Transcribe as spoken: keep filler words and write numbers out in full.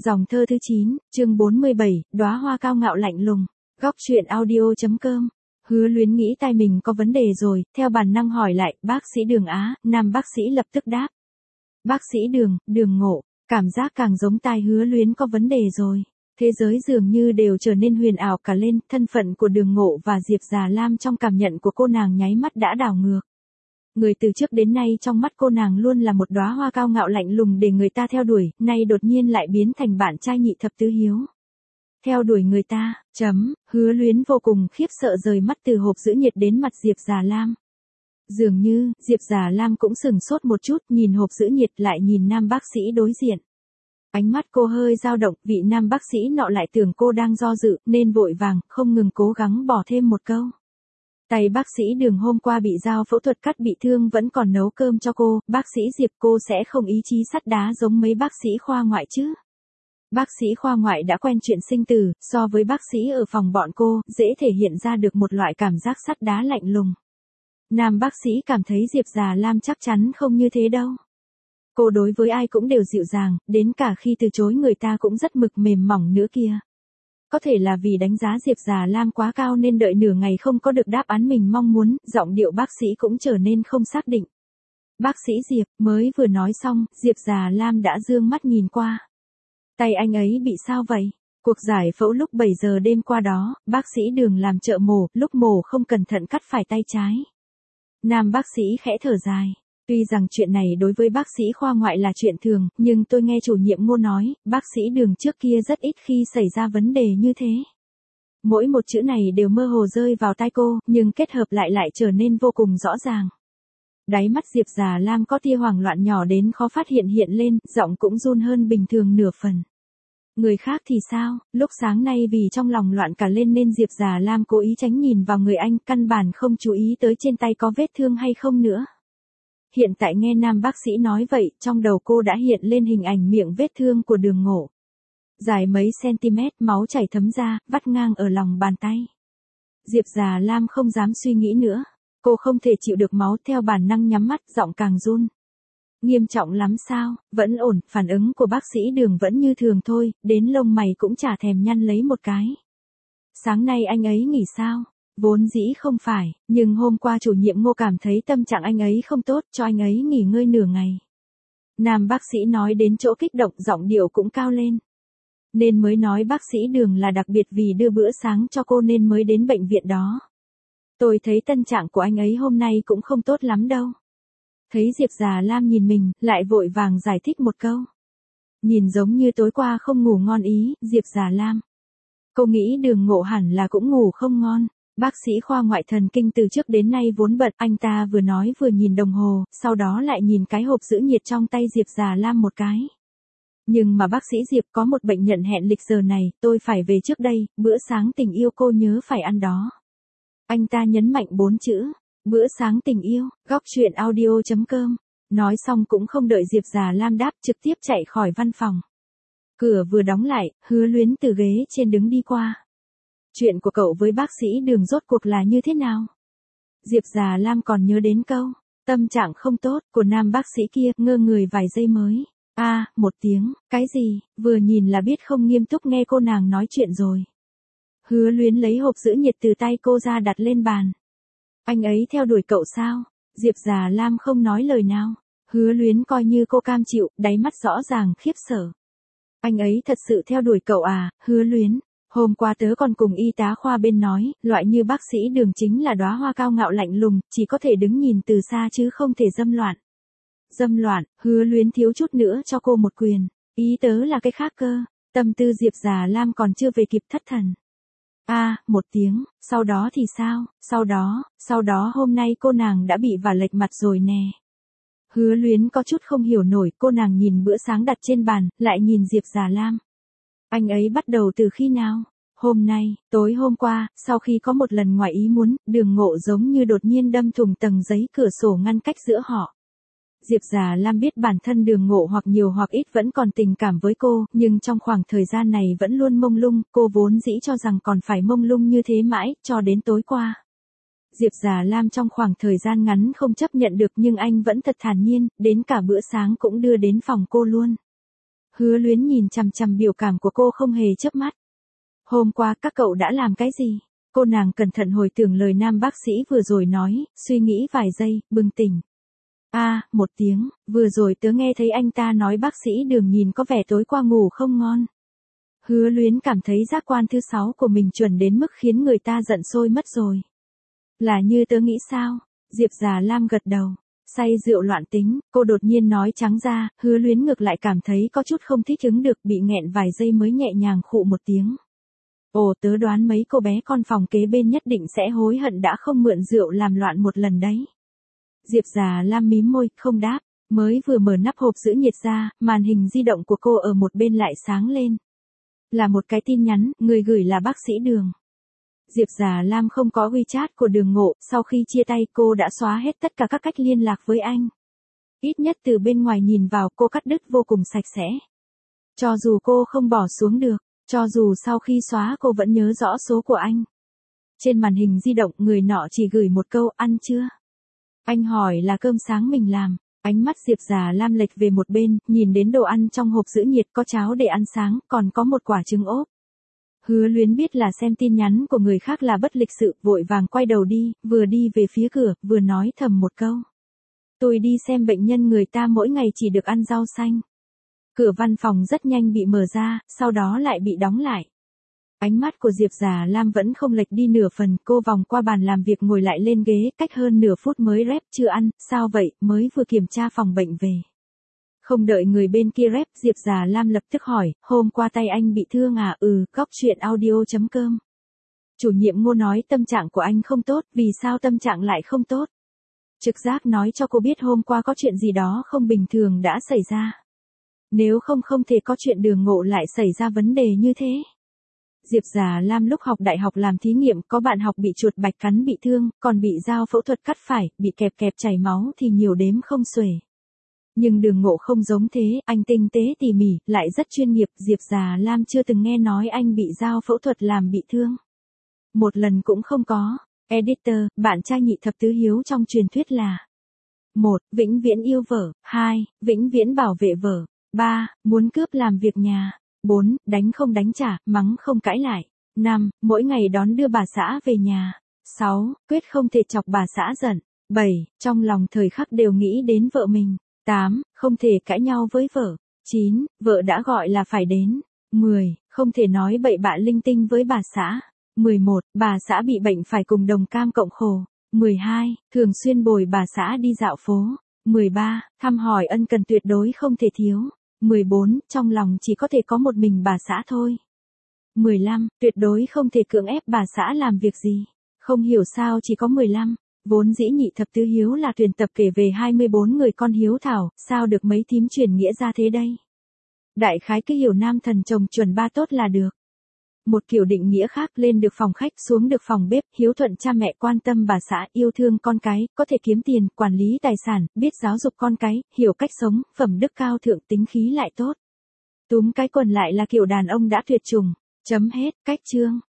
Dòng thơ thứ chín, chương bốn mươi bảy, đóa hoa cao ngạo lạnh lùng. Góc truyện audio.com. Hứa Luyến nghĩ tai mình có vấn đề rồi, theo bản năng hỏi lại, bác sĩ Đường á, nam bác sĩ lập tức đáp. Bác sĩ Đường, Đường Ngộ, cảm giác càng giống tai Hứa Luyến có vấn đề rồi. Thế giới dường như đều trở nên huyền ảo cả lên, thân phận của Đường Ngộ và Diệp Già Lam trong cảm nhận của cô nàng nháy mắt đã đảo ngược. Người từ trước đến nay trong mắt cô nàng luôn là một đóa hoa cao ngạo lạnh lùng để người ta theo đuổi, nay đột nhiên lại biến thành bạn trai nhị thập tứ hiếu. Theo đuổi người ta, chấm, Hứa Luyến vô cùng khiếp sợ rời mắt từ hộp giữ nhiệt đến mặt Diệp Già Lam. Dường như, Diệp Già Lam cũng sừng sốt một chút, nhìn hộp giữ nhiệt lại nhìn nam bác sĩ đối diện. Ánh mắt cô hơi dao động, vị nam bác sĩ nọ lại tưởng cô đang do dự, nên vội vàng, không ngừng cố gắng bỏ thêm một câu. Tay bác sĩ Đường hôm qua bị dao phẫu thuật cắt bị thương vẫn còn nấu cơm cho cô, bác sĩ Diệp cô sẽ không ý chí sắt đá giống mấy bác sĩ khoa ngoại chứ. Bác sĩ khoa ngoại đã quen chuyện sinh tử, so với bác sĩ ở phòng bọn cô, dễ thể hiện ra được một loại cảm giác sắt đá lạnh lùng. Nam bác sĩ cảm thấy Diệp Già Lam chắc chắn không như thế đâu. Cô đối với ai cũng đều dịu dàng, đến cả khi từ chối người ta cũng rất mực mềm mỏng nữa kia. Có thể là vì đánh giá Diệp Già Lam quá cao nên đợi nửa ngày không có được đáp án mình mong muốn, giọng điệu bác sĩ cũng trở nên không xác định. Bác sĩ Diệp, mới vừa nói xong, Diệp Già Lam đã dương mắt nhìn qua. Tay anh ấy bị sao vậy? Cuộc giải phẫu lúc bảy giờ đêm qua đó, bác sĩ Đường làm trợ mổ, lúc mổ không cẩn thận cắt phải tay trái. Nam bác sĩ khẽ thở dài. Tuy rằng chuyện này đối với bác sĩ khoa ngoại là chuyện thường, nhưng tôi nghe chủ nhiệm Ngô nói, bác sĩ Đường trước kia rất ít khi xảy ra vấn đề như thế. Mỗi một chữ này đều mơ hồ rơi vào tai cô, nhưng kết hợp lại lại trở nên vô cùng rõ ràng. Đáy mắt Diệp Già Lam có tia hoảng loạn nhỏ đến khó phát hiện hiện lên, giọng cũng run hơn bình thường nửa phần. Người khác thì sao, lúc sáng nay vì trong lòng loạn cả lên nên Diệp Già Lam cố ý tránh nhìn vào người anh, căn bản không chú ý tới trên tay có vết thương hay không nữa. Hiện tại nghe nam bác sĩ nói vậy, trong đầu cô đã hiện lên hình ảnh miệng vết thương của Đường Ngộ. Dài mấy cm, máu chảy thấm ra, vắt ngang ở lòng bàn tay. Diệp Già Lam không dám suy nghĩ nữa. Cô không thể chịu được máu, theo bản năng nhắm mắt, giọng càng run. Nghiêm trọng lắm sao? Vẫn ổn, phản ứng của bác sĩ Đường vẫn như thường thôi, đến lông mày cũng chả thèm nhăn lấy một cái. Sáng nay anh ấy nghỉ sao? Vốn dĩ không phải, nhưng hôm qua chủ nhiệm Ngô cảm thấy tâm trạng anh ấy không tốt, cho anh ấy nghỉ ngơi nửa ngày. Nam bác sĩ nói đến chỗ kích động, giọng điệu cũng cao lên. Nên mới nói bác sĩ Đường là đặc biệt vì đưa bữa sáng cho cô nên mới đến bệnh viện đó. Tôi thấy tâm trạng của anh ấy hôm nay cũng không tốt lắm đâu. Thấy Diệp Già Lam nhìn mình, lại vội vàng giải thích một câu. Nhìn giống như tối qua không ngủ ngon ý, Diệp Già Lam. Cô nghĩ Đường Ngộ hẳn là cũng ngủ không ngon. Bác sĩ khoa ngoại thần kinh từ trước đến nay vốn bận, anh ta vừa nói vừa nhìn đồng hồ, sau đó lại nhìn cái hộp giữ nhiệt trong tay Diệp Già Lam một cái. Nhưng mà bác sĩ Diệp có một bệnh nhận hẹn lịch giờ này, tôi phải về trước đây, bữa sáng tình yêu cô nhớ phải ăn đó. Anh ta nhấn mạnh bốn chữ, bữa sáng tình yêu, góc truyện audio.com. Nói xong cũng không đợi Diệp Già Lam đáp, trực tiếp chạy khỏi văn phòng. Cửa vừa đóng lại, Hứa Luyến từ ghế trên đứng đi qua. Chuyện của cậu với bác sĩ Đường rốt cuộc là như thế nào? Diệp Già Lam còn nhớ đến câu, tâm trạng không tốt, của nam bác sĩ kia, ngơ người vài giây mới. A, à, một tiếng, cái gì, vừa nhìn là biết không nghiêm túc nghe cô nàng nói chuyện rồi. Hứa Luyến lấy hộp giữ nhiệt từ tay cô ra đặt lên bàn. Anh ấy theo đuổi cậu sao? Diệp Già Lam không nói lời nào. Hứa Luyến coi như cô cam chịu, đáy mắt rõ ràng khiếp sợ. Anh ấy thật sự theo đuổi cậu à? Hứa Luyến, hôm qua tớ còn cùng y tá khoa bên nói, loại như bác sĩ Đường chính là đóa hoa cao ngạo lạnh lùng, chỉ có thể đứng nhìn từ xa chứ không thể dâm loạn. Dâm loạn, Hứa Luyến thiếu chút nữa cho cô một quyền. Ý tớ là cái khác cơ. Tâm tư Diệp Già Lam còn chưa về kịp thất thần. A, à, một tiếng, sau đó thì sao? Sau đó, sau đó hôm nay cô nàng đã bị vả lệch mặt rồi nè. Hứa Luyến có chút không hiểu nổi, cô nàng nhìn bữa sáng đặt trên bàn, lại nhìn Diệp Già Lam. Anh ấy bắt đầu từ khi nào? Hôm nay, tối hôm qua, sau khi có một lần ngoài ý muốn, Đường Ngộ giống như đột nhiên đâm thủng tầng giấy cửa sổ ngăn cách giữa họ. Diệp Già Lam biết bản thân Đường Ngộ hoặc nhiều hoặc ít vẫn còn tình cảm với cô, nhưng trong khoảng thời gian này vẫn luôn mông lung, cô vốn dĩ cho rằng còn phải mông lung như thế mãi, cho đến tối qua. Diệp Già Lam trong khoảng thời gian ngắn không chấp nhận được nhưng anh vẫn thật thản nhiên, đến cả bữa sáng cũng đưa đến phòng cô luôn. Hứa Luyến nhìn chằm chằm biểu cảm của cô không hề chớp mắt. Hôm qua các cậu đã làm cái gì? Cô nàng cẩn thận hồi tưởng lời nam bác sĩ vừa rồi nói, suy nghĩ vài giây, bừng tỉnh. A, à, một tiếng, vừa rồi tớ nghe thấy anh ta nói bác sĩ Đường nhìn có vẻ tối qua ngủ không ngon. Hứa Luyến cảm thấy giác quan thứ sáu của mình chuẩn đến mức khiến người ta giận sôi mất rồi. Là như tớ nghĩ sao? Diệp Già Lam gật đầu. Say rượu loạn tính, cô đột nhiên nói trắng ra, Hứa Luyến ngược lại cảm thấy có chút không thích ứng được, bị nghẹn vài giây mới nhẹ nhàng khụ một tiếng. Ồ, tớ đoán mấy cô bé con phòng kế bên nhất định sẽ hối hận đã không mượn rượu làm loạn một lần đấy. Diệp Già Lam mím môi, không đáp, mới vừa mở nắp hộp giữ nhiệt ra, màn hình di động của cô ở một bên lại sáng lên. Là một cái tin nhắn, người gửi là bác sĩ Đường. Diệp Già Lam không có WeChat của Đường Ngộ, sau khi chia tay cô đã xóa hết tất cả các cách liên lạc với anh. Ít nhất từ bên ngoài nhìn vào cô cắt đứt vô cùng sạch sẽ. Cho dù cô không bỏ xuống được, cho dù sau khi xóa cô vẫn nhớ rõ số của anh. Trên màn hình di động người nọ chỉ gửi một câu ăn chưa? Anh hỏi là cơm sáng mình làm. Ánh mắt Diệp Già Lam lệch về một bên, nhìn đến đồ ăn trong hộp giữ nhiệt có cháo để ăn sáng, còn có một quả trứng ốp. Hứa Luyến biết là xem tin nhắn của người khác là bất lịch sự, vội vàng quay đầu đi, vừa đi về phía cửa, vừa nói thầm một câu. Tôi đi xem bệnh nhân người ta mỗi ngày chỉ được ăn rau xanh. Cửa văn phòng rất nhanh bị mở ra, sau đó lại bị đóng lại. Ánh mắt của Diệp Già Lam vẫn không lệch đi nửa phần, cô vòng qua bàn làm việc ngồi lại lên ghế, cách hơn nửa phút mới rep chưa ăn, sao vậy, mới vừa kiểm tra phòng bệnh về. Không đợi người bên kia rep, Diệp Già Lam lập tức hỏi, hôm qua tay anh bị thương à? Ừ, góc chuyện audio.com. Chủ nhiệm Ngô nói tâm trạng của anh không tốt, vì sao tâm trạng lại không tốt? Trực giác nói cho cô biết hôm qua có chuyện gì đó không bình thường đã xảy ra. Nếu không không thể có chuyện Đường Ngộ lại xảy ra vấn đề như thế. Diệp Già Lam lúc học đại học làm thí nghiệm có bạn học bị chuột bạch cắn bị thương, còn bị dao phẫu thuật cắt phải, bị kẹp kẹp chảy máu thì nhiều đếm không xuể. Nhưng Đường Ngộ không giống thế, anh tinh tế tỉ mỉ, lại rất chuyên nghiệp, Diệp Già Lam chưa từng nghe nói anh bị dao phẫu thuật làm bị thương. Một lần cũng không có. Editor, bạn trai Nhị Thập Tứ Hiếu trong truyền thuyết là một. Vĩnh viễn yêu vợ. Hai. Vĩnh viễn bảo vệ vợ. Ba. Muốn cướp làm việc nhà. Bốn. Đánh không đánh trả, mắng không cãi lại. Năm. Mỗi ngày đón đưa bà xã về nhà. Sáu. Quyết không thể chọc bà xã giận. Bảy. Trong lòng thời khắc đều nghĩ đến vợ mình. Tám. Không thể cãi nhau với vợ. Chín. Vợ đã gọi là phải đến. Mười. Không thể nói bậy bạ linh tinh với bà xã. mười một. Bà xã bị bệnh phải cùng đồng cam cộng khổ. mười hai. Thường xuyên bồi bà xã đi dạo phố. mười ba. Thăm hỏi ân cần tuyệt đối không thể thiếu. mười bốn. Trong lòng chỉ có thể có một mình bà xã thôi. mười lăm. Tuyệt đối không thể cưỡng ép bà xã làm việc gì. Không hiểu sao chỉ có mười lăm. Vốn dĩ Nhị Thập Tứ Hiếu là tuyển tập kể về hai mươi bốn người con hiếu thảo, sao được mấy thím truyền nghĩa ra thế đây? Đại khái cứ hiểu nam thần chồng chuẩn ba tốt là được. Một kiểu định nghĩa khác, lên được phòng khách, xuống được phòng bếp, hiếu thuận cha mẹ, quan tâm bà xã, yêu thương con cái, có thể kiếm tiền, quản lý tài sản, biết giáo dục con cái, hiểu cách sống, phẩm đức cao thượng, tính khí lại tốt. Túm cái quần lại là kiểu đàn ông đã tuyệt chủng. Chấm hết, cách chương.